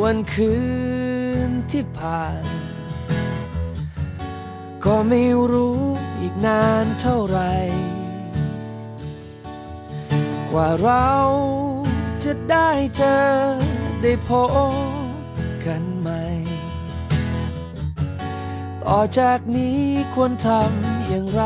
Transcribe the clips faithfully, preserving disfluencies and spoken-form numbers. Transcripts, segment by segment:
วันคืนที่ผ่านก็ไม่รู้อีกนานเท่าไหร่กว่าเราจะได้เจอได้พบกันใหม่ต่อจากนี้ควรทำอย่างไร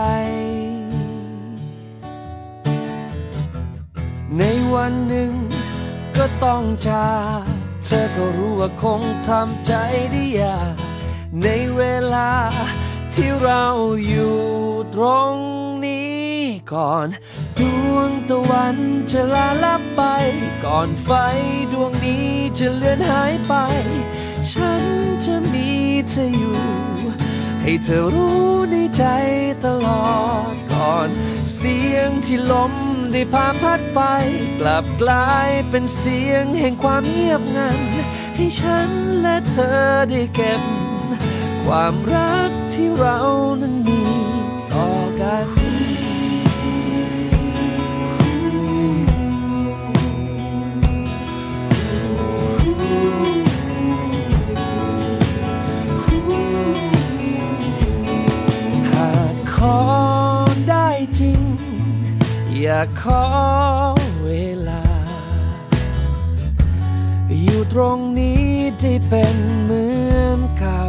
ในวันหนึ่งก็ต้องจากเธอก็รู้ว่าคงทำใจได้ยากในเวลาที่เราอยู่ตรงนี้ก่อนดวงตะวันจะลาลับไปก่อนไฟดวงนี้จะเลือนหายไปฉันจะมีเธออยู่ให้เธอรู้ในใจตลอดก่อนเสียงที่ลมได้พาพัดไปกลับกลายเป็นเสียงแห่งความเงียบงันให้ฉันและเธอได้เก็บความรักที่เรานั้นมีต่อกันหากขอได้จริงอยากขอเวลาอยู่ตรงนี้ได้เป็นเหมือนเก่า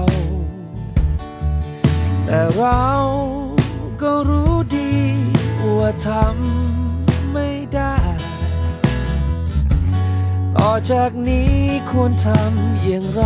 แต่เราก็รู้ดีว่าทำไม่ได้ต่อจากนี้ควรทำอย่างไร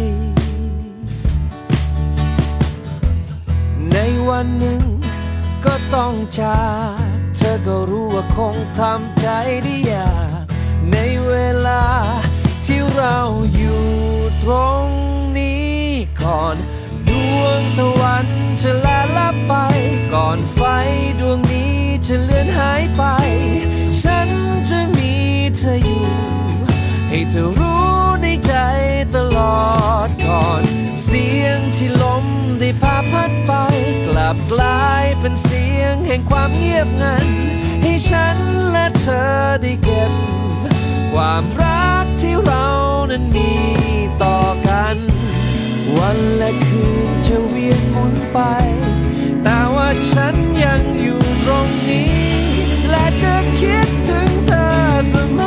ในวันหนึ่งก็ต้องจากเธอก็รู้ว่าคงทำใจได้ยากในเวลาที่เราอยู่ตรงนี้ก่อนดวงตะวันจะลาลับไปก่อนไฟดวงนี้จะเลือนหายไปฉันจะมีเธออยู่ให้เธอรู้ในใจตลอดก่อนเสียงที่ลมได้พาพัดไปกลับกลายเป็นเสียงแห่งความเงียบงันให้ฉันและเธอได้เก็บความรักที่เรานั้นมีต่อกันวันและคืนจะเวียนหมุนไปแต่ว่าฉันยังอยู่ตรงนี้และจะคิดถึงเธอเสมอ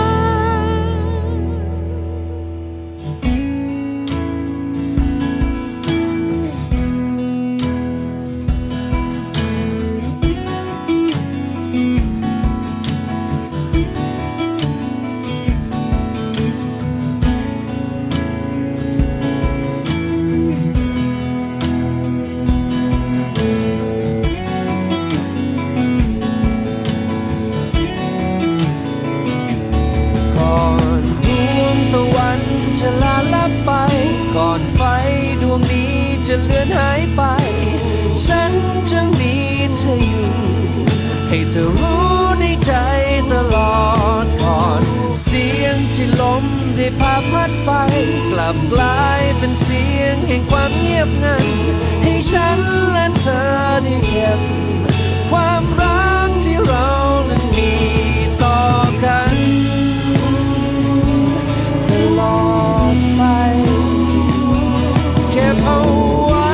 ก่อนไฟดวงนี้จะเลือนหายไปฉันจะมีเธออยู่ให้เธอรู้ในใจตลอดก่อนเสียงที่ลมได้พาพัดไปกลับกลายเป็นเสียงแห่งความเงียบงันให้ฉันและเธอได้เก็บความรักที่เรานั้นมีต่อกันตลอดไปเก็บเอาไว้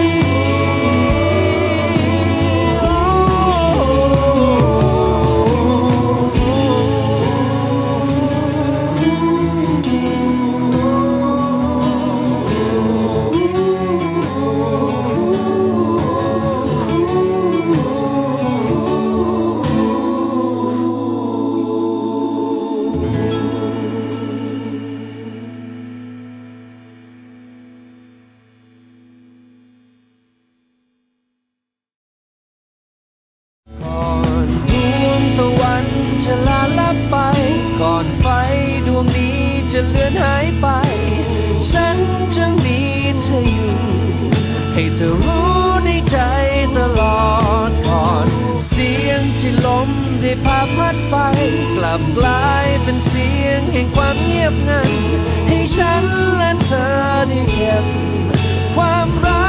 จะลาลับไปก่อนไฟดวงนี้จะเลือนหายไปฉันจะมีเธออยู่ให้เธอรู้ในใจตลอดก่อนเสียงที่ลมได้พาพัดไปกลับกลายเป็นเสียงแห่งความเงียบงันให้ฉันและเธอได้เก็บความรัก